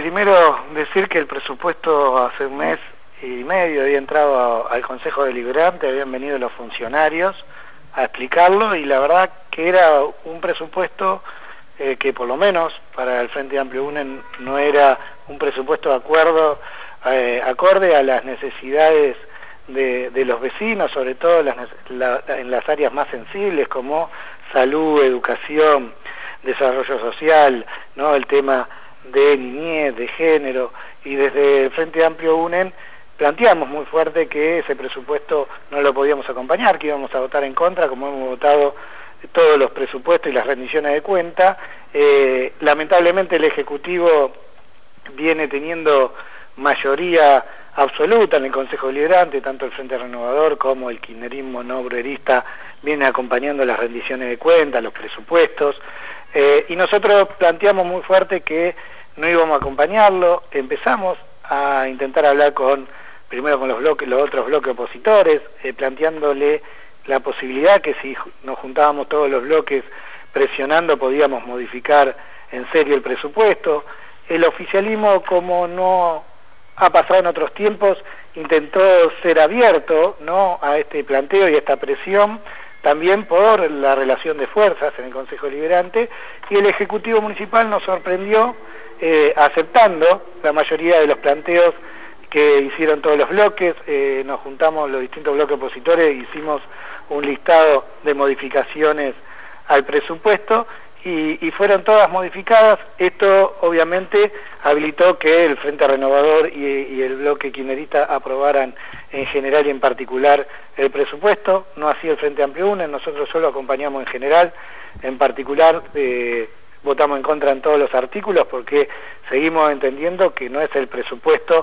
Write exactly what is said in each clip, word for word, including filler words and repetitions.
primero decir que el presupuesto hace un mes y medio había entrado a, al Consejo Deliberante, habían venido los funcionarios a explicarlo y la verdad que era un presupuesto eh, que por lo menos para el Frente Amplio UNEN no era un presupuesto de acuerdo, eh, acorde a las necesidades de, de los vecinos, sobre todo las, la, en las áreas más sensibles como salud, educación, desarrollo social, ¿no? El tema de niñez, de género, y desde el Frente Amplio UNEN planteamos muy fuerte que ese presupuesto no lo podíamos acompañar, que íbamos a votar en contra, como hemos votado todos los presupuestos y las rendiciones de cuenta. Eh, lamentablemente el Ejecutivo viene teniendo mayoría absoluta en el Consejo Deliberante, tanto el Frente Renovador como el kirchnerismo no obrerista viene acompañando las rendiciones de cuentas, los presupuestos, eh, y nosotros planteamos muy fuerte que no íbamos a acompañarlo. Empezamos a intentar hablar con, primero con los bloques, los otros bloques opositores, eh, planteándole la posibilidad que si nos juntábamos todos los bloques presionando podíamos modificar en serio el presupuesto. El oficialismo, como no ha pasado en otros tiempos, intentó ser abierto, ¿no?, a este planteo y a esta presión, también por la relación de fuerzas en el Consejo Deliberante, y el Ejecutivo Municipal nos sorprendió eh, aceptando la mayoría de los planteos que hicieron todos los bloques. Eh, nos juntamos los distintos bloques opositores, hicimos un listado de modificaciones al presupuesto y, y fueron todas modificadas. Esto obviamente habilitó que el Frente Renovador y, y el bloque kirchnerista aprobaran en general y en particular el presupuesto, no así el Frente Amplio UNEN. Nosotros solo acompañamos en general, en particular eh, votamos en contra en todos los artículos porque seguimos entendiendo que no es el presupuesto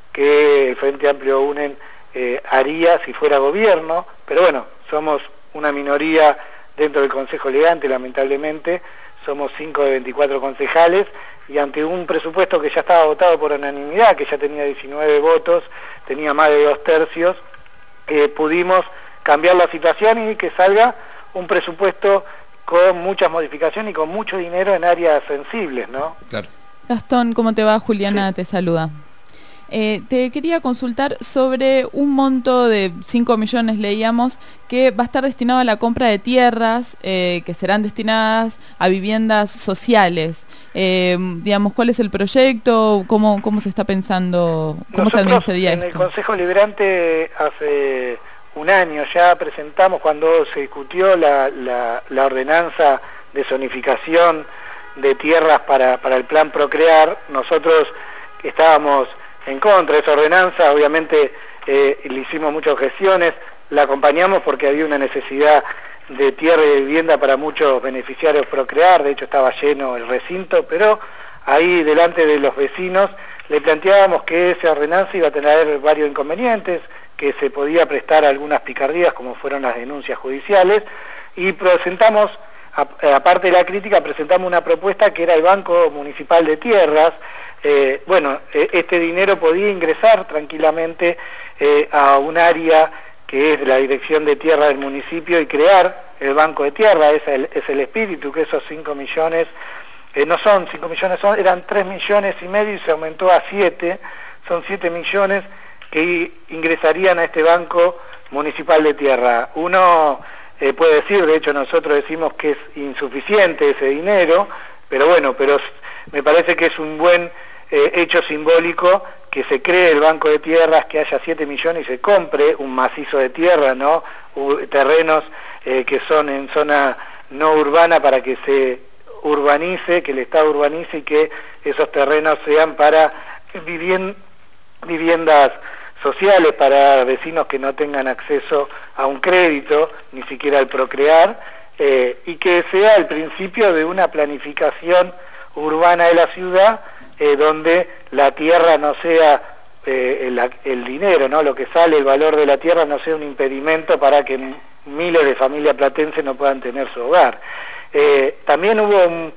que el Frente Amplio UNEN eh, haría si fuera gobierno, pero bueno, somos una minoría dentro del Consejo Deliberante, lamentablemente, somos cinco de veinticuatro concejales, y ante un presupuesto que ya estaba votado por unanimidad, que ya tenía diecinueve votos, tenía más de dos tercios, eh, pudimos cambiar la situación y que salga un presupuesto con muchas modificaciones y con mucho dinero en áreas sensibles, ¿no? Claro. Gastón, ¿cómo te va? Juliana Sí. te saluda. Eh, te quería consultar sobre un monto de cinco millones, leíamos, que va a estar destinado a la compra de tierras eh, que serán destinadas a viviendas sociales. Eh, digamos, ¿cuál es el proyecto? ¿Cómo, cómo se está pensando? ¿Cómo Nosotros se administraría en esto? el Consejo Deliberante hace un año ya presentamos, cuando se discutió la, la, la ordenanza de zonificación de tierras para, para el plan Procrear, nosotros estábamos en contra de esa ordenanza. Obviamente eh, le hicimos muchas objeciones, la acompañamos porque había una necesidad de tierra y de vivienda para muchos beneficiarios Procrear, de hecho estaba lleno el recinto, pero ahí delante de los vecinos le planteábamos que esa ordenanza iba a tener varios inconvenientes, que se podía prestar algunas picardías como fueron las denuncias judiciales, y presentamos, aparte de la crítica, presentamos una propuesta que era el Banco Municipal de Tierras. Eh, bueno, eh, este dinero podía ingresar tranquilamente eh, a un área que es la Dirección de Tierra del municipio y crear el Banco de Tierra. Es el, es el espíritu, que esos cinco millones, eh, no son cinco millones, son, eran tres millones y medio y se aumentó a siete, son siete millones que ingresarían a este Banco Municipal de Tierra. Uno eh, puede decir, de hecho nosotros decimos que es insuficiente ese dinero, pero bueno, pero me parece que es un buen eh, hecho simbólico que se cree el Banco de Tierras, que haya siete millones y se compre un macizo de tierra, ¿no? U terrenos eh, que son en zona no urbana para que se urbanice, que el Estado urbanice y que esos terrenos sean para vivien viviendas sociales, para vecinos que no tengan acceso a un crédito, ni siquiera al Procrear, eh, y que sea el principio de una planificación urbana de la ciudad, eh, donde la tierra no sea eh, el, el dinero, ¿no? Lo que sale, el valor de la tierra no sea un impedimento para que miles de familias platenses no puedan tener su hogar. Eh, también hubo un,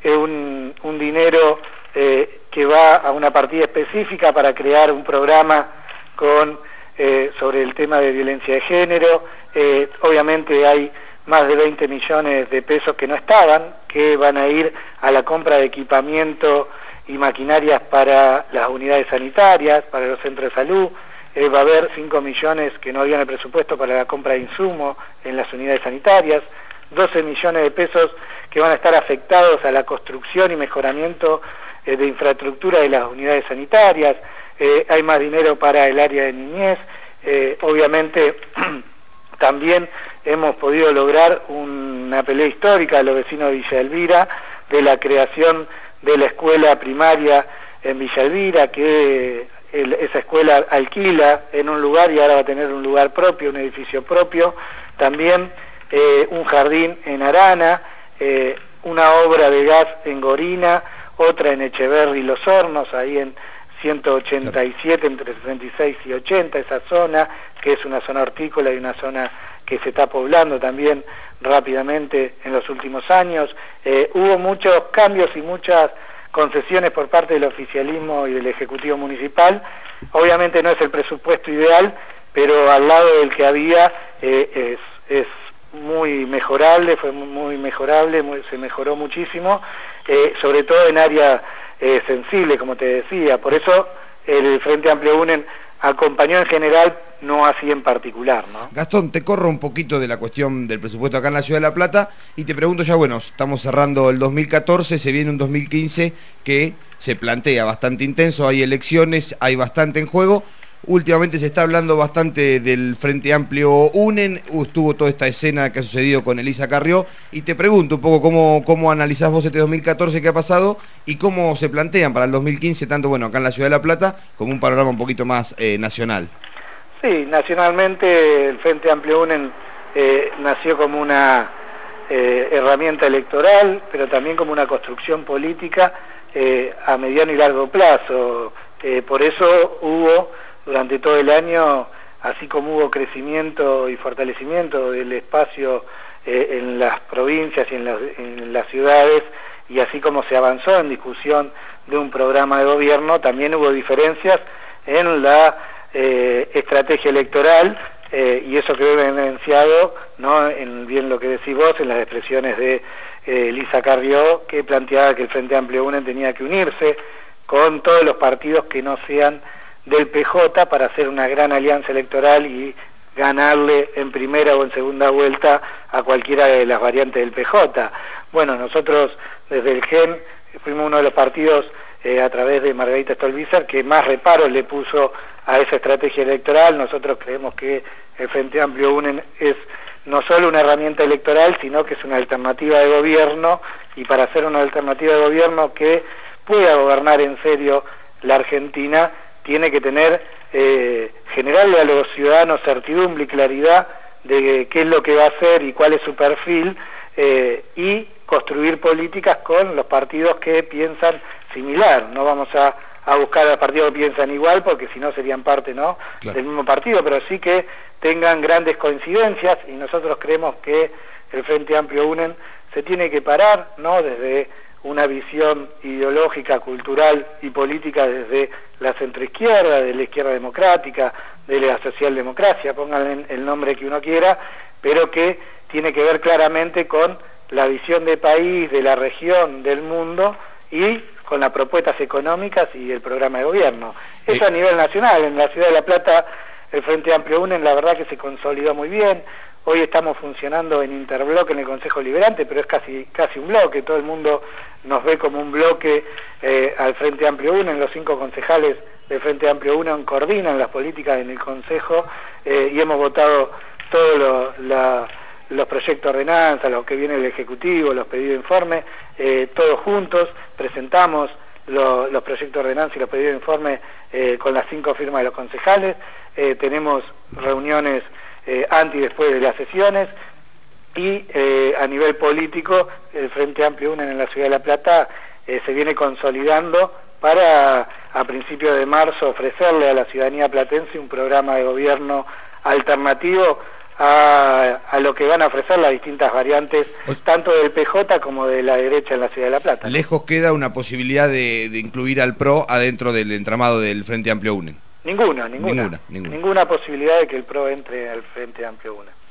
un, un dinero eh, que va a una partida específica para crear un programa con eh, sobre el tema de violencia de género. Eh, obviamente hay más de veinte millones de pesos que no estaban, que van a ir a la compra de equipamiento y maquinarias para las unidades sanitarias, para los centros de salud. Eh, va a haber cinco millones que no habían el presupuesto para la compra de insumos en las unidades sanitarias, doce millones de pesos que van a estar afectados a la construcción y mejoramiento eh, de infraestructura de las unidades sanitarias. Eh, hay más dinero para el área de niñez. Eh, obviamente también hemos podido lograr una pelea histórica de los vecinos de Villa Elvira, de la creación de la escuela primaria en Villa Elvira, que el, esa escuela alquila en un lugar y ahora va a tener un lugar propio, un edificio propio. También eh, un jardín en Arana, eh, una obra de gas en Gorina, otra en Echeverri Los Hornos, ahí en ciento ochenta y siete, entre sesenta y seis y ochenta, esa zona, que es una zona hortícola y una zona que se está poblando también rápidamente en los últimos años. Eh, hubo muchos cambios y muchas concesiones por parte del oficialismo y del Ejecutivo Municipal. Obviamente no es el presupuesto ideal, pero al lado del que había eh, es, es muy mejorable, fue muy mejorable, muy, se mejoró muchísimo, eh, sobre todo en áreas eh, sensibles, como te decía. Por eso el Frente Amplio UNEN acompañó en general, no así en particular, ¿no? Gastón, te corro un poquito de la cuestión del presupuesto acá en la Ciudad de La Plata y te pregunto ya, bueno, estamos cerrando el dos mil catorce, se viene un dos mil quince que se plantea bastante intenso, hay elecciones, hay bastante en juego. Últimamente se está hablando bastante del Frente Amplio UNEN, estuvo toda esta escena que ha sucedido con Elisa Carrió, y te pregunto un poco cómo, cómo analizás vos este dos mil catorce que ha pasado y cómo se plantean para el dos mil quince, tanto bueno acá en la Ciudad de La Plata como un panorama un poquito más eh, nacional. Sí, nacionalmente el Frente Amplio UNEN eh, nació como una eh, herramienta electoral, pero también como una construcción política eh, a mediano y largo plazo. Eh, por eso hubo durante todo el año, así como hubo crecimiento y fortalecimiento del espacio eh, en las provincias y en las, en las ciudades, y así como se avanzó en discusión de un programa de gobierno, también hubo diferencias en la eh, estrategia electoral, eh, y eso quedó evidenciado, ¿no?, en bien lo que decís vos, en las expresiones de eh, Elisa Carrió, que planteaba que el Frente Amplio UNEN tenía que unirse con todos los partidos que no sean del P J para hacer una gran alianza electoral y ganarle en primera o en segunda vuelta a cualquiera de las variantes del P J. Bueno, nosotros desde el G E N fuimos uno de los partidos eh, a través de Margarita Stolbizer que más reparos le puso a esa estrategia electoral. Nosotros creemos que el Frente Amplio UNEN es no solo una herramienta electoral, sino que es una alternativa de gobierno, y para hacer una alternativa de gobierno que pueda gobernar en serio la Argentina, tiene que tener, eh, generarle a los ciudadanos certidumbre y claridad de qué es lo que va a hacer y cuál es su perfil, eh, y construir políticas con los partidos que piensan similar. No vamos a, a buscar a partidos que piensan igual, porque si no serían parte, ¿no?, claro, del mismo partido, pero sí que tengan grandes coincidencias, y nosotros creemos que el Frente Amplio UNEN se tiene que parar, ¿no?, desde una visión ideológica, cultural y política desde la centroizquierda, de la izquierda democrática, de la socialdemocracia, pónganle el nombre que uno quiera, pero que tiene que ver claramente con la visión de país, de la región, del mundo, y con las propuestas económicas y el programa de gobierno. Eso a nivel nacional. En la Ciudad de La Plata el Frente Amplio UNEN la verdad que se consolidó muy bien. Hoy estamos funcionando en interbloque en el Consejo Liberante, pero es casi casi un bloque, todo el mundo nos ve como un bloque eh, al Frente Amplio UNEN. Los cinco concejales del Frente Amplio UNEN coordinan las políticas en el Consejo, eh, y hemos votado todos lo, la, los proyectos de ordenanza, los que viene el Ejecutivo, los pedidos de informe, eh, todos juntos presentamos lo, los proyectos de ordenanza y los pedidos de informe eh, con las cinco firmas de los concejales. Eh, tenemos reuniones Eh, antes y después de las sesiones, y eh, a nivel político el Frente Amplio UNEN en la Ciudad de La Plata eh, se viene consolidando para a principios de marzo ofrecerle a la ciudadanía platense un programa de gobierno alternativo a, a lo que van a ofrecer las distintas variantes, tanto del P J como de la derecha en la Ciudad de La Plata. Lejos queda una posibilidad de, de incluir al P R O adentro del entramado del Frente Amplio UNEN. Ninguna, ninguna, ninguna, ninguna. Ninguna posibilidad de que el P R O entre al Frente Amplio UNEN.